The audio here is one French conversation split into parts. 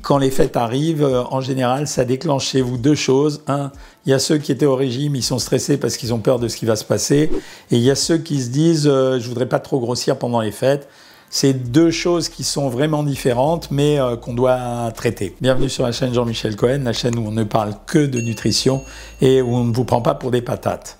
Quand les fêtes arrivent, en général, ça déclenche chez vous deux choses. Un, il y a ceux qui étaient au régime, ils sont stressés parce qu'ils ont peur de ce qui va se passer. Et il y a ceux qui se disent je voudrais pas trop grossir pendant les fêtes. C'est deux choses qui sont vraiment différentes, mais qu'on doit traiter. Bienvenue sur la chaîne Jean-Michel Cohen, la chaîne où on ne parle que de nutrition et où on ne vous prend pas pour des patates.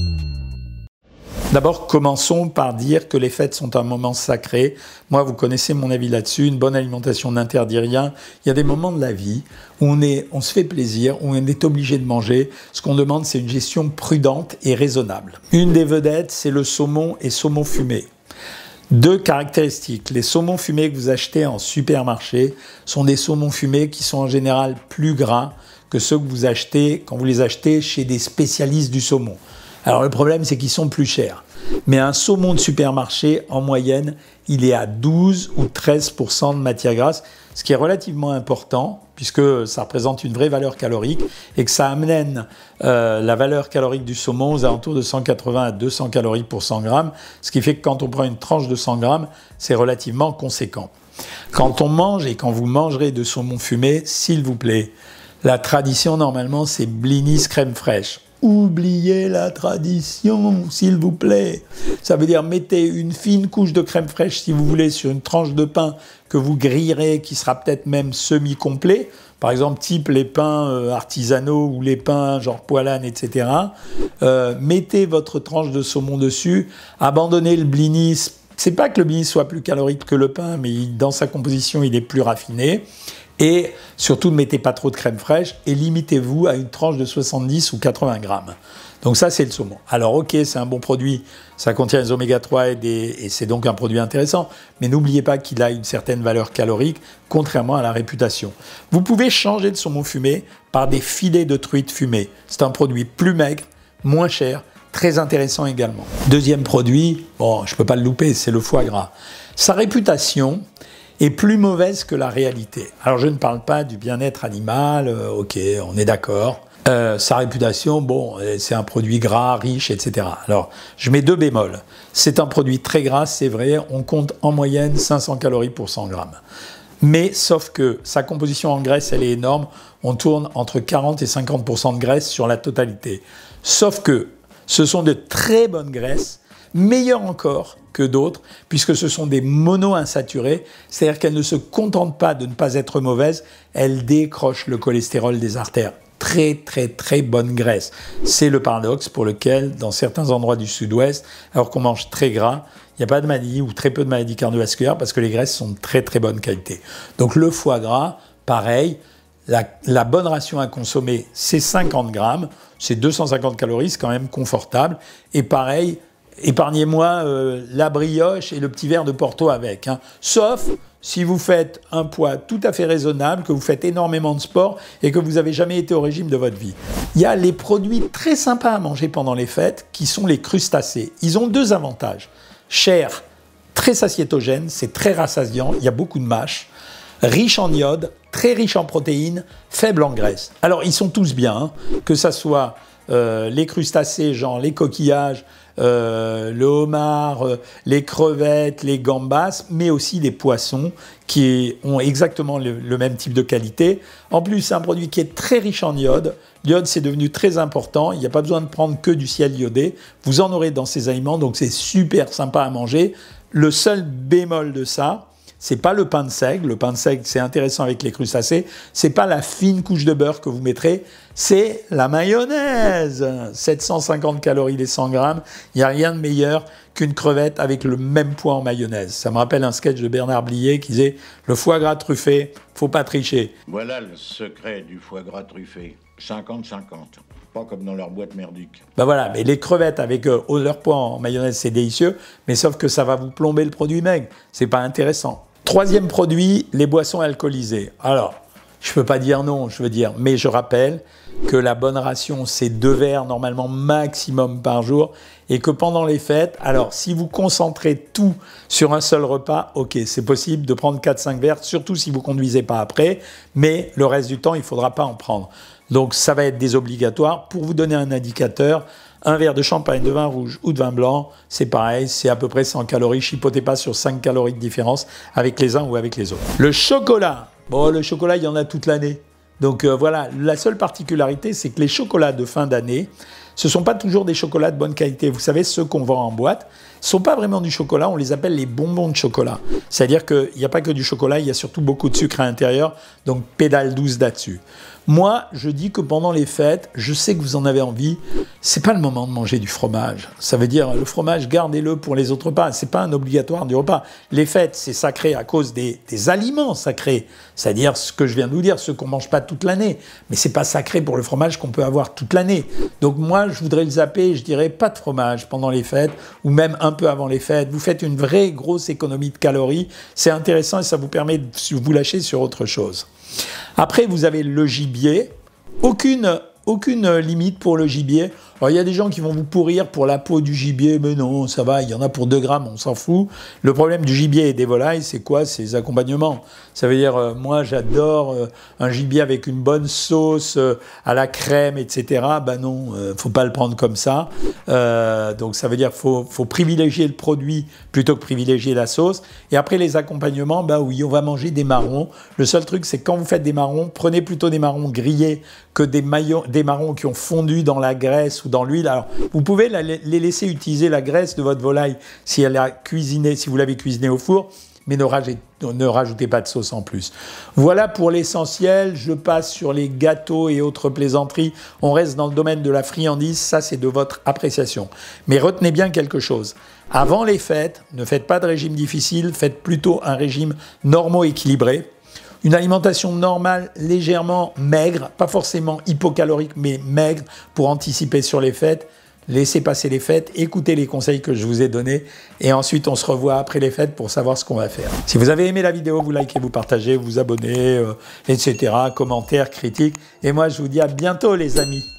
D'abord, commençons par dire que les fêtes sont un moment sacré. Moi, vous connaissez mon avis là-dessus. Une bonne alimentation n'interdit rien. Il y a des moments de la vie où on se fait plaisir, où on est obligé de manger. Ce qu'on demande, c'est une gestion prudente et raisonnable. Une des vedettes, c'est le saumon et saumon fumé. Deux caractéristiques. Les saumons fumés que vous achetez en supermarché sont des saumons fumés qui sont en général plus gras que ceux que vous achetez quand vous les achetez chez des spécialistes du saumon. Alors le problème, c'est qu'ils sont plus chers. Mais un saumon de supermarché, en moyenne, il est à 12 ou 13% de matière grasse, ce qui est relativement important, puisque ça représente une vraie valeur calorique, et que ça amène la valeur calorique du saumon aux alentours de 180 à 200 calories pour 100 grammes, ce qui fait que quand on prend une tranche de 100 grammes, c'est relativement conséquent. Quand on mange, et quand vous mangerez de saumon fumé, s'il vous plaît, la tradition, normalement, c'est blinis crème fraîche. Oubliez la tradition, s'il vous plaît. Ça veut dire mettez une fine couche de crème fraîche, si vous voulez, sur une tranche de pain que vous grillerez, qui sera peut-être même semi-complet. Par exemple, type les pains artisanaux ou les pains genre poilane, etc. Mettez votre tranche de saumon dessus, abandonnez le blinis. C'est pas que le blinis soit plus calorique que le pain, mais dans sa composition, il est plus raffiné. Et surtout, ne mettez pas trop de crème fraîche et limitez-vous à une tranche de 70 ou 80 grammes. Donc ça, c'est le saumon. Alors ok, c'est un bon produit, ça contient les oméga 3 et c'est donc un produit intéressant, mais n'oubliez pas qu'il a une certaine valeur calorique, contrairement à la réputation. Vous pouvez changer de saumon fumé par des filets de truite fumés. C'est un produit plus maigre, moins cher, très intéressant également. Deuxième produit, bon, je ne peux pas le louper, c'est le foie gras. Sa réputation est plus mauvaise que la réalité. Alors je ne parle pas du bien-être animal, ok, on est d'accord. Sa réputation, bon, c'est un produit gras, riche, etc. Alors, je mets deux bémols. C'est un produit très gras, c'est vrai, on compte en moyenne 500 calories pour 100 grammes. Mais, sauf que sa composition en graisse, elle est énorme, on tourne entre 40 et 50% de graisse sur la totalité. Sauf que ce sont de très bonnes graisses, meilleures encore que d'autres, puisque ce sont des monoinsaturés, c'est-à-dire qu'elles ne se contentent pas de ne pas être mauvaises, elles décrochent le cholestérol des artères. Très, très, très bonne graisse. C'est le paradoxe pour lequel, dans certains endroits du sud-ouest, alors qu'on mange très gras, il n'y a pas de maladie ou très peu de maladies cardiovasculaires parce que les graisses sont de très, très bonne qualité. Donc le foie gras, pareil, la bonne ration à consommer, c'est 50 grammes, c'est 250 calories, c'est quand même confortable. Et pareil, épargnez-moi la brioche et le petit verre de Porto avec. Sauf si vous faites un poids tout à fait raisonnable, que vous faites énormément de sport et que vous n'avez jamais été au régime de votre vie. Il y a les produits très sympas à manger pendant les fêtes qui sont les crustacés. Ils ont deux avantages. Cher, très satiétogène, c'est très rassasiant, il y a beaucoup de mâche. Riche en iode, très riche en protéines, faible en graisse. Alors ils sont tous bien, que ça soit les crustacés, genre les coquillages, le homard, les crevettes, les gambas, mais aussi les poissons qui ont exactement le même type de qualité. En plus, c'est un produit qui est très riche en iode. L'iode, c'est devenu très important. Il n'y a pas besoin de prendre que du ciel iodé. Vous en aurez dans ces aliments, donc c'est super sympa à manger. Le seul bémol de ça, c'est pas le pain de seigle. Le pain de seigle, c'est intéressant avec les crustacés. C'est pas la fine couche de beurre que vous mettrez. C'est la mayonnaise. 750 calories les 100 grammes. Il n'y a rien de meilleur qu'une crevette avec le même poids en mayonnaise. Ça me rappelle un sketch de Bernard Blier qui disait « Le foie gras truffé, faut pas tricher ». Voilà le secret du foie gras truffé. 50-50. Pas comme dans leur boîte merdique. Ben voilà, mais les crevettes avec leur poids en mayonnaise, c'est délicieux, mais sauf que ça va vous plomber le produit maigre. C'est pas intéressant. Troisième produit, les boissons alcoolisées. Alors, je peux pas dire non, je veux dire, mais je rappelle que la bonne ration, c'est 2 verres normalement maximum par jour et que pendant les fêtes, alors si vous concentrez tout sur un seul repas, ok, c'est possible de prendre 4-5 verres, surtout si vous conduisez pas après, mais le reste du temps, il faudra pas en prendre. Donc ça va être désobligatoire. Pour vous donner un indicateur, un verre de champagne, de vin rouge ou de vin blanc, c'est pareil, c'est à peu près 100 calories. Chipotez pas sur 5 calories de différence avec les uns ou avec les autres. Le chocolat, Bon, le chocolat, il y en a toute l'année. Donc voilà, la seule particularité, c'est que les chocolats de fin d'année, ce ne sont pas toujours des chocolats de bonne qualité. Vous savez, ceux qu'on vend en boîte, ne sont pas vraiment du chocolat, on les appelle les bonbons de chocolat. C'est-à-dire qu'il n'y a pas que du chocolat, il y a surtout beaucoup de sucre à l'intérieur, donc pédale douce là-dessus. Moi, je dis que pendant les fêtes, je sais que vous en avez envie, c'est pas le moment de manger du fromage. Ça veut dire, le fromage, gardez-le pour les autres repas. C'est pas un obligatoire du repas. Les fêtes, c'est sacré à cause des aliments sacrés. C'est-à-dire ce que je viens de vous dire, ceux qu'on mange pas toute l'année. Mais c'est pas sacré pour le fromage qu'on peut avoir toute l'année. Donc moi, je voudrais le zapper, je dirais pas de fromage pendant les fêtes, ou même un peu avant les fêtes. Vous faites une vraie grosse économie de calories. C'est intéressant et ça vous permet de vous lâcher sur autre chose. Après, vous avez le gibier. Aucune limite pour le gibier. Alors, il y a des gens qui vont vous pourrir pour la peau du gibier, mais non, ça va, il y en a pour 2 grammes, on s'en fout. Le problème du gibier et des volailles, c'est quoi? C'est les accompagnements. Ça veut dire, moi, j'adore un gibier avec une bonne sauce à la crème, etc. Ben non, faut pas le prendre comme ça. Donc, ça veut dire faut privilégier le produit plutôt que privilégier la sauce. Et après, les accompagnements, ben oui, on va manger des marrons. Le seul truc, c'est que quand vous faites des marrons, prenez plutôt des marrons grillés que des marrons qui ont fondu dans la graisse ou dans l'huile. Alors, vous pouvez les laisser utiliser la graisse de votre volaille si vous l'avez cuisinée au four, mais ne rajoutez pas de sauce en plus. Voilà pour l'essentiel. Je passe sur les gâteaux et autres plaisanteries. On reste dans le domaine de la friandise. Ça, c'est de votre appréciation. Mais retenez bien quelque chose. Avant les fêtes, ne faites pas de régime difficile. Faites plutôt un régime normo-équilibré. Une alimentation normale, légèrement maigre, pas forcément hypocalorique, mais maigre pour anticiper sur les fêtes. Laissez passer les fêtes, écoutez les conseils que je vous ai donnés et ensuite on se revoit après les fêtes pour savoir ce qu'on va faire. Si vous avez aimé la vidéo, vous likez, vous partagez, vous abonnez, etc. Commentaires, critiques. Et moi, je vous dis à bientôt les amis.